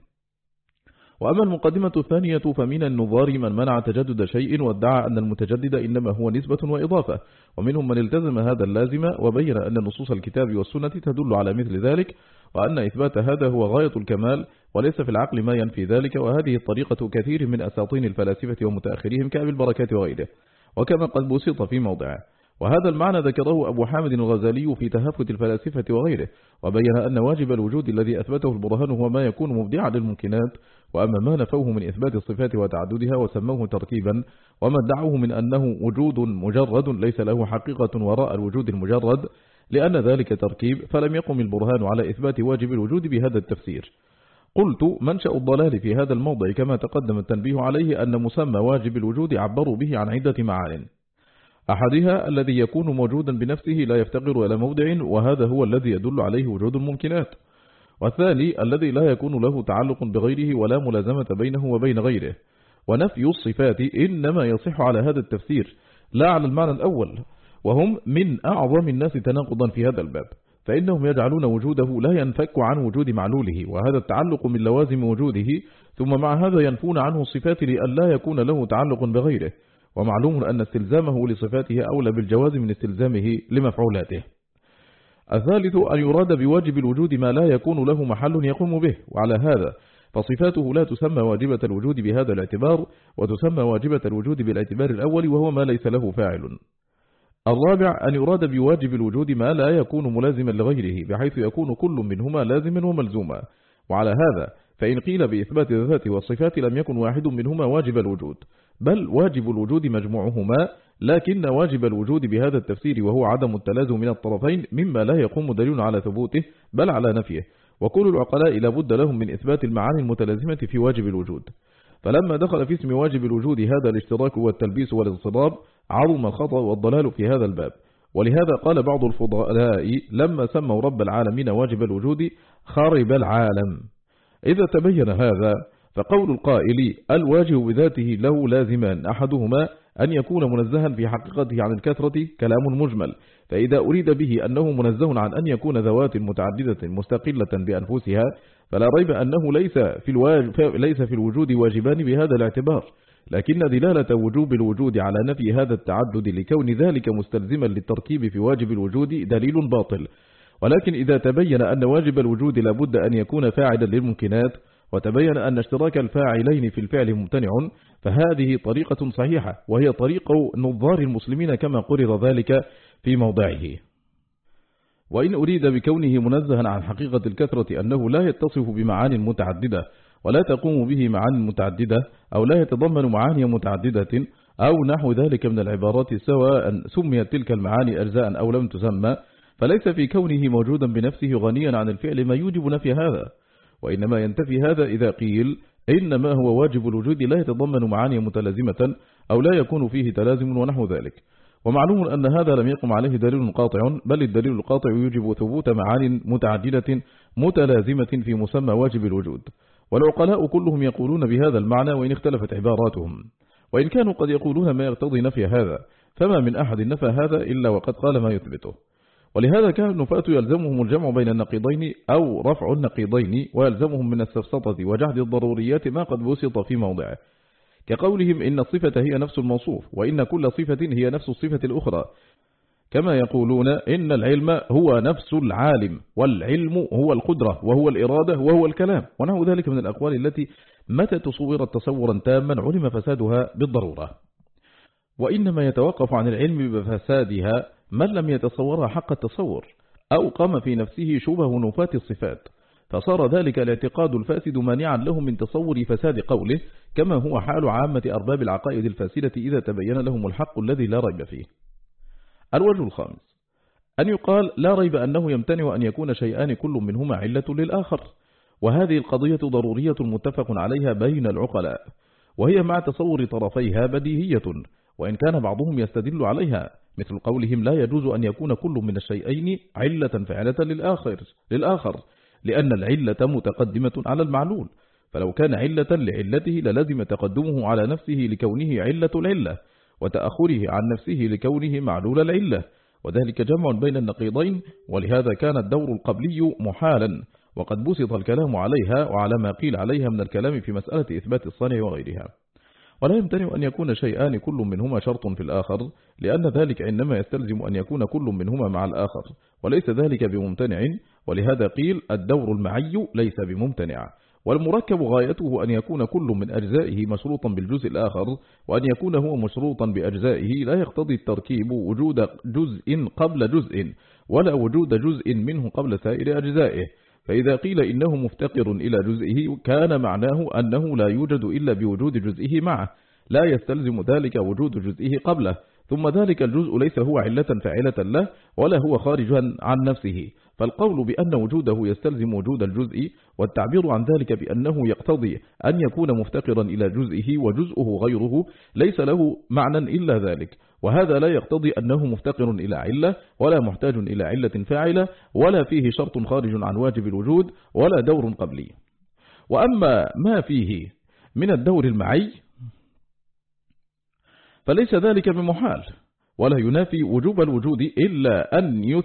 وأما المقدمة الثانية فمن النظار من منع تجدد شيء وادعى أن المتجدد إنما هو نسبة وإضافة، ومنهم من التزم هذا اللازم وبين أن نصوص الكتاب والسنة تدل على مثل ذلك، وأن إثبات هذا هو غاية الكمال وليس في العقل ما ينفي ذلك. وهذه طريقة كثير من أساطين الفلاسفة ومتأخرهم كأبي البركات وغيره، وكما قد بسط في موضعه. وهذا المعنى ذكره أبو حامد الغزالي في تهافت الفلاسفة وغيره، وبين أن واجب الوجود الذي أثبته البرهان هو ما يكون مبدعا للممكنات، وأما ما نفوه من إثبات الصفات وتعددها وسموه تركيبا، وما ادعوه من أنه وجود مجرد ليس له حقيقة وراء الوجود المجرد لأن ذلك تركيب، فلم يقم البرهان على إثبات واجب الوجود بهذا التفسير. قلت منشأ الضلال في هذا الموضع كما تقدم التنبيه عليه أن مسمى واجب الوجود عبروا به عن عدة معان. أحدها الذي يكون موجودا بنفسه لا يفتقر إلى موضع، وهذا هو الذي يدل عليه وجود الممكنات. والثاني الذي لا يكون له تعلق بغيره ولا ملازمة بينه وبين غيره. ونفي الصفات إنما يصح على هذا التفسير لا على المعنى الأول، وهم من أعظم الناس تناقضا في هذا الباب، فإنهم يجعلون وجوده لا ينفك عن وجود معلوله، وهذا التعلق من لوازم وجوده، ثم مع هذا ينفون عنه الصفات لأن لا يكون له تعلق بغيره، ومعلوم أن استلزامه لصفاته أولى بالجواز من استلزامه لمفعولاته. الثالث أن يراد بواجب الوجود ما لا يكون له محل يقوم به، وعلى هذا فصفاته لا تسمى واجبة الوجود بهذا الاعتبار، وتسمى واجبة الوجود بالاعتبار الأول وهو ما ليس له فاعل. الرابع أن يراد بواجب الوجود ما لا يكون ملازما لغيره، بحيث يكون كل منهما لازما وملزوما، وعلى هذا فإن قيل بإثبات الذات والصفات لم يكن واحد منهما واجب الوجود، بل واجب الوجود مجموعهما، لكن واجب الوجود بهذا التفسير وهو عدم التلازم من الطرفين مما لا يقوم دليل على ثبوته بل على نفيه، وكل العقلاء لابد لهم من إثبات المعاني المتلازمة في واجب الوجود. فلما دخل في اسم واجب الوجود هذا الاشتراك والتلبيس والاضطراب عظم الخطأ والضلال في هذا الباب. ولهذا قال بعض الفضلاء لما سموا رب العالمين واجب الوجود خارب العالم. إذا تبين هذا فقول القائل الواجب بذاته له لازمان، أحدهما أن يكون منزها في حقيقته عن الكثرة كلام مجمل، فإذا أريد به أنه منزه عن أن يكون ذوات متعددة مستقلة بأنفسها فلا ريب أنه ليس في الوجود واجبان بهذا الاعتبار، لكن دلالة وجوب الوجود على نفي هذا التعدد لكون ذلك مستلزما للتركيب في واجب الوجود دليل باطل. ولكن إذا تبين أن واجب الوجود لابد أن يكون فاعلا للممكنات، وتبين أن اشتراك الفاعلين في الفعل ممتنع، فهذه طريقة صحيحة، وهي طريق نظار المسلمين كما قرر ذلك في موضعه. وإن أريد بكونه منزها عن حقيقة الكثرة أنه لا يتصف بمعاني متعددة ولا تقوم به معاني متعددة أو لا يتضمن معاني متعددة أو نحو ذلك من العبارات سواء سميت تلك المعاني أجزاء أو لم تسمى، فليس في كونه موجودا بنفسه غنيا عن الفعل ما يوجب نفي هذا، وإنما ينتفي هذا إذا قيل إنما هو واجب الوجود لا يتضمن معاني متلازمة أو لا يكون فيه تلازم ونحو ذلك. ومعلوم أن هذا لم يقم عليه دليل قاطع، بل الدليل القاطع يوجب ثبوت معاني متعددة متلازمة في مسمى واجب الوجود. والعقلاء كلهم يقولون بهذا المعنى وإن اختلفت عباراتهم، وإن كانوا قد يقولون ما يقتضي نفي هذا، فما من أحد نفى هذا إلا وقد قال ما يثبته. ولهذا كان النفاة يلزمهم الجمع بين النقيضين أو رفع النقيضين، ويلزمهم من السفسطة وجحد الضروريات ما قد بسط في موضعه، كقولهم إن الصفة هي نفس الموصوف، وإن كل صفة هي نفس الصفة الأخرى، كما يقولون إن العلم هو نفس العالم، والعلم هو القدرة وهو الإرادة وهو الكلام، ونحو ذلك من الأقوال التي متى تصورت تصورا تاما علم فسادها بالضرورة. وإنما يتوقف عن العلم بفسادها من لم يتصورها حق التصور أو قام في نفسه شبه نفاة الصفات، فصار ذلك الاعتقاد الفاسد مانعا لهم من تصور فساد قوله، كما هو حال عامة أرباب العقائد الفاسدة إذا تبين لهم الحق الذي لا ريب فيه. الوجه الخامس أن يقال لا ريب أنه يمتنع أن يكون شيئان كل منهما علة للآخر، وهذه القضية ضرورية متفق عليها بين العقلاء، وهي مع تصور طرفيها بديهية، وإن كان بعضهم يستدل عليها، مثل قولهم لا يجوز أن يكون كل من الشيئين علة فعلة للآخر، لأن العلة متقدمة على المعلول، فلو كان علة لعلته للزم تقدمه على نفسه لكونه علة العلة، وتأخره عن نفسه لكونه معلول العلة، وذلك جمع بين النقيضين، ولهذا كان الدور القبلي محالا، وقد بسط الكلام عليها وعلى ما قيل عليها من الكلام في مسألة إثبات الصانع وغيرها. ولا يمتنع أن يكون شيئان كل منهما شرط في الآخر، لأن ذلك إنما يستلزم أن يكون كل منهما مع الآخر، وليس ذلك بممتنع، ولهذا قيل الدور المعي ليس بممتنع. والمركب غايته أن يكون كل من أجزائه مشروطا بالجزء الآخر، وأن يكون هو مشروطا بأجزائه لا يقتضي التركيب وجود جزء قبل جزء، ولا وجود جزء منه قبل سائر أجزائه، فإذا قيل إنه مفتقر إلى جزئه كان معناه أنه لا يوجد إلا بوجود جزئه معه، لا يستلزم ذلك وجود جزئه قبله، ثم ذلك الجزء ليس هو علة فاعلة له ولا هو خارجا عن نفسه. فالقول بأن وجوده يستلزم وجود الجزء والتعبير عن ذلك بأنه يقتضي أن يكون مفتقرا إلى جزئه وجزءه غيره ليس له معنى إلا ذلك، وهذا لا يقتضي أنه مفتقر إلى علة ولا محتاج إلى علة فاعلة ولا فيه شرط خارج عن واجب الوجود ولا دور قبلي. وأما ما فيه من الدور المعي فليس ذلك بمحال ولا ينافي وجوب الوجود إلا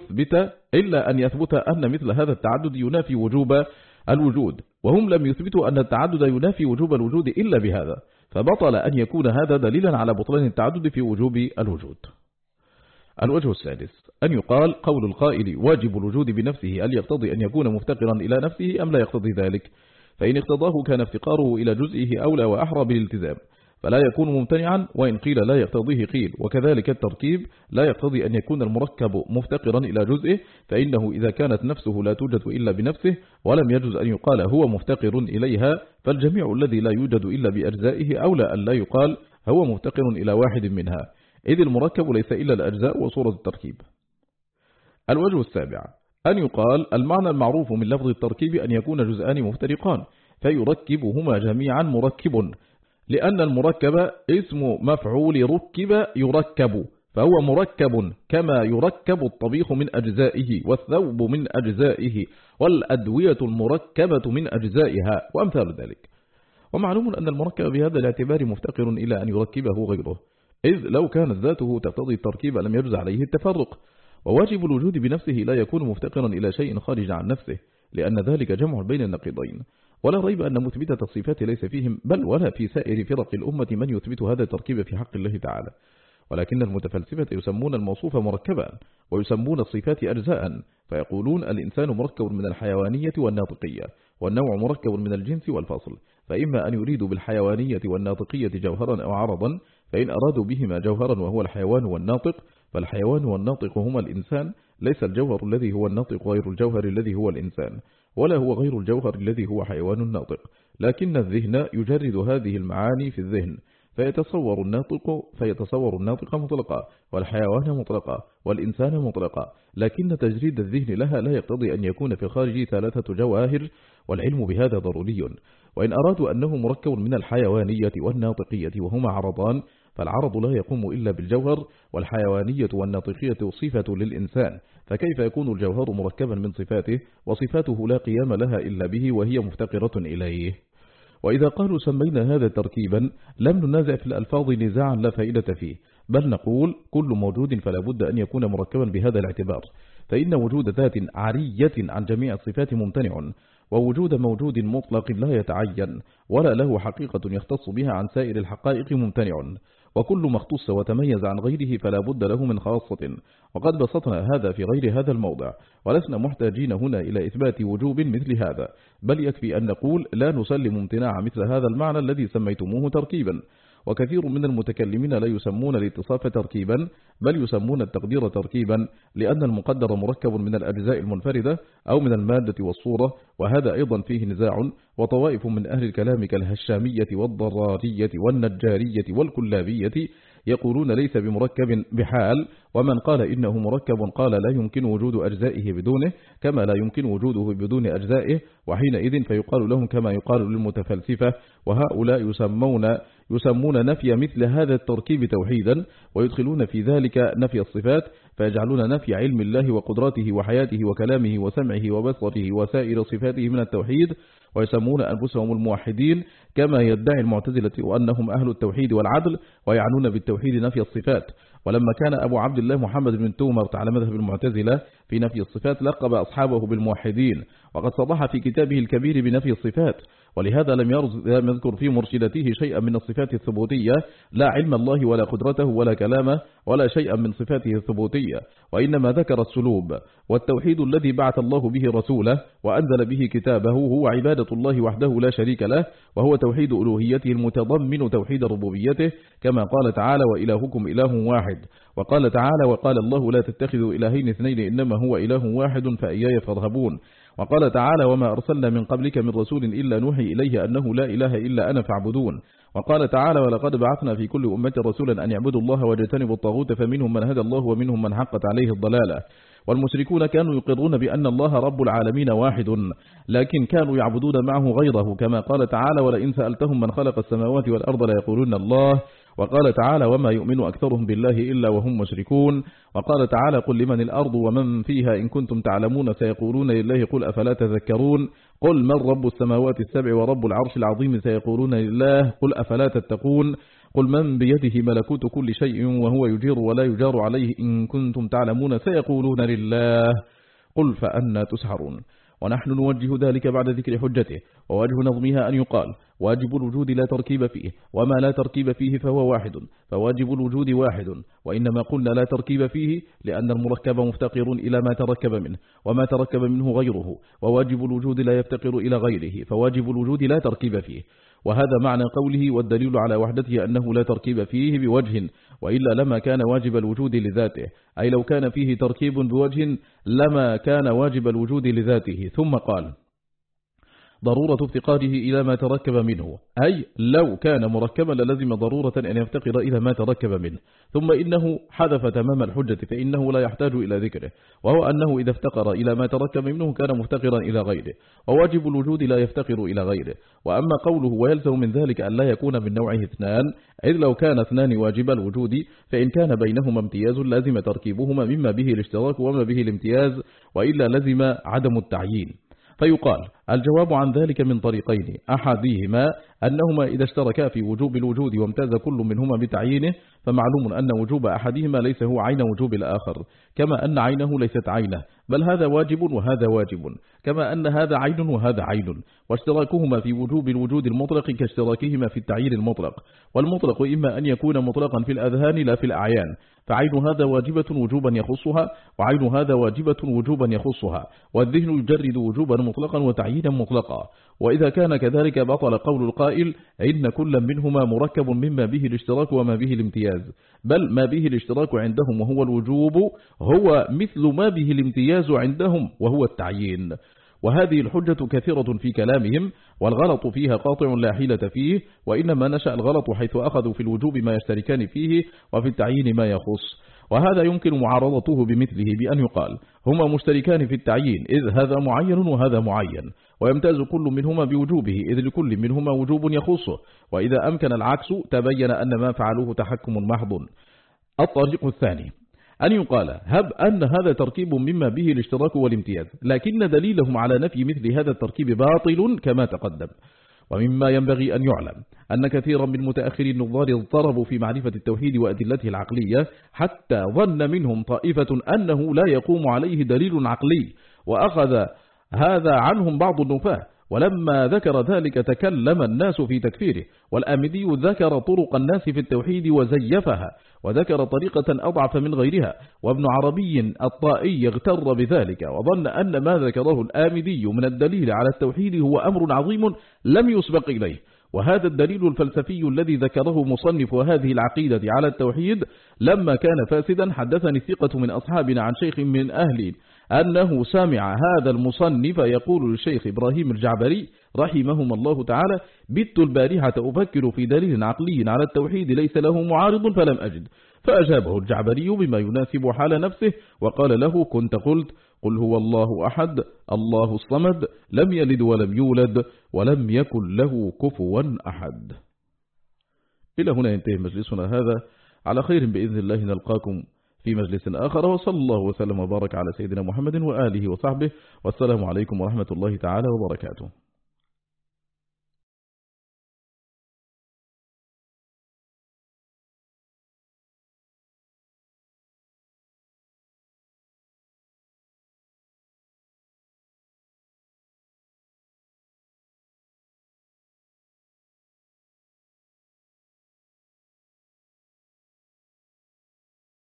أن يثبت أن مثل هذا التعدد ينافي وجوب الوجود، وهم لم يثبتوا أن التعدد ينافي وجوب الوجود إلا بهذا، فبطل أن يكون هذا دليلا على بطلان التعدد في وجوب الوجود. الوجه السادس أن يقال قول القائل واجب الوجود بنفسه هل يقتضي أن يكون مفتقرا إلى نفسه أم لا يقتضي ذلك؟ فإن اقتضاه كان افتقاره إلى جزئه أولى وأحرى بالالتزام فلا يكون ممتنعا، وإن قيل لا يقتضيه قيل. وكذلك التركيب لا يقتضي أن يكون المركب مفتقرا إلى جزئه، فإنه إذا كانت نفسه لا توجد إلا بنفسه ولم يجوز أن يقال هو مفتقر إليها، فالجميع الذي لا يوجد إلا بأجزائه أولى أن لا يقال هو مفتقر إلى واحد منها، إذ المركب ليس إلا الأجزاء وصورة التركيب. الوجه السابع أن يقال المعنى المعروف من لفظ التركيب أن يكون جزءان مفترقان فيركبهما جميعا مركب، لأن المركب اسم مفعول ركب يركب، فهو مركب كما يركب الطبيخ من أجزائه والثوب من أجزائه والأدوية المركبة من أجزائها وأمثال ذلك. ومعلوم أن المركب بهذا الاعتبار مفتقر إلى أن يركبه غيره، إذ لو كانت ذاته تقتضي التركيب لم يجوز عليه التفرق. وواجب الوجود بنفسه لا يكون مفتقرا إلى شيء خارج عن نفسه، لأن ذلك جمع بين النقيضين. ولا ريب أن مثبتة الصفات ليس فيهم بل ولا في سائر فرق الأمة من يثبت هذا التركيب في حق الله تعالى، ولكن المتفلسفة يسمون الموصوف مركبا ويسمون الصفات أجزاء، فيقولون الإنسان مركب من الحيوانية والناطقية، والنوع مركب من الجنس والفصل، فإما أن يريدوا بالحيوانية والناطقية جوهرا أو عرضا، فإن أرادوا بهما جوهرا وهو الحيوان والناطق فالحيوان والناطق هما الإنسان، ليس الجوهر الذي هو الناطق غير الجوهر الذي هو الإنسان، ولا هو غير الجوهر الذي هو حيوان الناطق، لكن الذهن يجرد هذه المعاني في الذهن فيتصور الناطق مطلقا والحيوان مطلقا والإنسان مطلقا، لكن تجريد الذهن لها لا يقتضي أن يكون في الخارج ثلاثة جواهر، والعلم بهذا ضروري. وإن أرادوا أنه مركب من الحيوانية والناطقية وهما عرضان، فالعرض لا يقوم إلا بالجوهر، والحيوانية والناطقية صفة للإنسان، فكيف يكون الجوهر مركبا من صفاته وصفاته لا قيام لها إلا به وهي مفتقرة إليه؟ وإذا قالوا سمينا هذا تركيبا لم ننازع في الألفاظ نزاعا لا فائدة فيه، بل نقول كل موجود فلا بد أن يكون مركبا بهذا الاعتبار، فإن وجود ذات عارية عن جميع الصفات ممتنع، ووجود موجود مطلق لا يتعين ولا له حقيقة يختص بها عن سائر الحقائق ممتنع، وكل ما اختص وتميز عن غيره فلا بد له من خاصة. وقد بسطنا هذا في غير هذا الموضع، ولسنا محتاجين هنا إلى إثبات وجوب مثل هذا، بل يكفي أن نقول لا نسلم امتناع مثل هذا المعنى الذي سميتموه تركيبا. وكثير من المتكلمين لا يسمون الاتصاف تركيبا بل يسمون التقدير تركيبا، لأن المقدر مركب من الأجزاء المنفردة أو من المادة والصورة، وهذا أيضا فيه نزاع. وطوائف من أهل الكلام كالهشامية والضرارية والنجارية والكلابية يقولون ليس بمركب بحال، ومن قال إنه مركب قال لا يمكن وجود أجزائه بدونه كما لا يمكن وجوده بدون أجزائه، وحينئذ فيقال لهم كما يقال للمتفلسفة، وهؤلاء يسمون نفي مثل هذا التركيب توحيدا، ويدخلون في ذلك نفي الصفات، فيجعلون نفي علم الله وقدرته وحياته وكلامه وسمعه وبصره وسائر صفاته من التوحيد، ويسمون أنفسهم الموحدين كما يدعي المعتزلة وأنهم أهل التوحيد والعدل، ويعنون بالتوحيد نفي الصفات. ولما كان أبو عبد الله محمد بن تومرت على مذهب المعتزلة في نفي الصفات لقب أصحابه بالموحدين، وقد صرح في كتابه الكبير بنفي الصفات، ولهذا لم يذكر في مرشدته شيئا من الصفات الثبوتية، لا علم الله ولا قدرته ولا كلامه ولا شيئا من صفاته الثبوتية، وإنما ذكر السلوب. والتوحيد الذي بعث الله به رسوله وأنزل به كتابه هو عبادة الله وحده لا شريك له، وهو توحيد ألوهيته المتضمن توحيد ربوبيته، كما قال تعالى وإلهكم إله واحد، وقال تعالى وقال الله لا تتخذوا إلهين اثنين إنما هو إله واحد فإياي فارهبون، وقال تعالى وما أرسلنا من قبلك من رسول إلا نوحي إليه أنه لا إله إلا أنا فاعبدون، وقال تعالى ولقد بعثنا في كل أمة رسولا أن يعبدوا الله واجتنبوا الطاغوت فمنهم من هدى الله ومنهم من حقت عليه الضلالة. والمشركون كانوا يقرون بأن الله رب العالمين واحد، لكن كانوا يعبدون معه غيره، كما قال تعالى ولئن سألتهم من خلق السماوات والأرض ليقولون الله. وقال تعالى وما يؤمن أكثرهم بالله إلا وهم مشركون. وقال تعالى قل لمن الأرض ومن فيها إن كنتم تعلمون سيقولون لله قل أفلا تذكرون. قل من رب السماوات السبع ورب العرش العظيم سيقولون لله قل أفلا تتقون. قل من بيده ملكوت كل شيء وهو يجير ولا يجار عليه إن كنتم تعلمون سيقولون لله قل فأنا تسحرون. ونحن نوجه ذلك بعد ذكر حجته، ووجه نظمها أن يقال واجب الوجود لا تركيب فيه، وما لا تركيب فيه فهو واحد، فواجب الوجود واحد. وإنما قلنا لا تركيب فيه لأن المركب مفتقر إلى ما تركب منه، وما تركب منه غيره، وواجب الوجود لا يفتقر إلى غيره، فواجب الوجود لا تركيب فيه. وهذا معنى قوله والدليل على وحدته أنه لا تركيب فيه بوجه، وإلا لما كان واجب الوجود لذاته، أي لو كان فيه تركيب بوجه لما كان واجب الوجود لذاته. ثم قال ضرورة افتقاره إلى ما تركب منه، أي لو كان مركبا للزم ضرورة أن يفتقر إلى ما تركب منه. ثم إنه حذف تمام الحجة فإنه لا يحتاج إلى ذكره، وهو أنه إذا افتقر إلى ما تركب منه كان مفتقرا إلى غيره، وواجب الوجود لا يفتقر إلى غيره. وأما قوله ويلزم من ذلك أن لا يكون من نوعه اثنان، إذ لو كان اثنان واجب الوجود فإن كان بينهما امتياز لازم تركيبهما مما به الاشتراك وما به الامتياز، وإلا لزم عدم التعيين. فيقال الجواب عن ذلك من طريقين، أحدهما أنهما إذا اشتركا في وجوب الوجود وامتاز كل منهما بتعيينه فمعلوم أن وجوب أحدهما ليس هو عين وجوب الآخر، كما أن عينه ليست عينه، بل هذا واجب وهذا واجب، كما أن هذا عين وهذا عين. واشتراكهما في وجوب الوجود المطلق كاشتراكهما في التعيين المطلق، والمطلق إما أن يكون مطلقا في الأذهان لا في الأعيان، فعين هذا واجبة وجوبا يخصها، وعين هذا واجبة وجوبا يخصها، والذهن يجرد وجوبا مطلقا وتعيينا مطلقا. وإذا كان كذلك بطل قول القائل إن كل منهما مركب مما به الاشتراك وما به الامتياز، بل ما به الاشتراك عندهم وهو الوجوب هو مثل ما به الامتياز عندهم وهو التعيين. وهذه الحجة كثيرة في كلامهم، والغلط فيها قاطع لا حيلة فيه، وإنما نشأ الغلط حيث أخذوا في الوجوب ما يشتركان فيه وفي التعيين ما يخص. وهذا يمكن معارضته بمثله بأن يقال هما مشتركان في التعيين إذ هذا معين وهذا معين، ويمتاز كل منهما بوجوبه إذ لكل منهما وجوب يخصه، وإذا أمكن العكس تبين أن ما فعلوه تحكم محض. الطريق الثاني أن يقال هب أن هذا تركيب مما به الاشتراك والامتياز، لكن دليلهم على نفي مثل هذا التركيب باطل كما تقدم. ومما ينبغي أن يعلم أن كثيرا من متأخري النظار اضطربوا في معرفة التوحيد وأدلته العقلية حتى ظن منهم طائفة أنه لا يقوم عليه دليل عقلي، وأخذ هذا عنهم بعض النفاة، ولما ذكر ذلك تكلم الناس في تكفيره. والآمدي ذكر طرق الناس في التوحيد وزيفها، وذكر طريقة أضعف من غيرها، وابن عربي الطائي اغتر بذلك وظن أن ما ذكره الآمدي من الدليل على التوحيد هو أمر عظيم لم يسبق إليه. وهذا الدليل الفلسفي الذي ذكره مصنف هذه العقيدة على التوحيد لما كان فاسدا حدثني الثقة من أصحابنا عن شيخ من أهل أنه سمع هذا المصنف يقول للشيخ إبراهيم الجعبري رحمهم الله تعالى بت البارحة أفكر في دليل عقلي على التوحيد ليس له معارض فلم أجد، فأجابه الجعبري بما يناسب حال نفسه وقال له كنت قلت قل هو الله أحد الله الصمد لم يلد ولم يولد ولم يكن له كفوا أحد. إلى هنا ينتهي مجلسنا هذا، على خير بإذن الله نلقاكم في مجلس آخر، وصلى الله وسلم وبارك على سيدنا محمد وآله وصحبه، والسلام عليكم ورحمة الله تعالى وبركاته.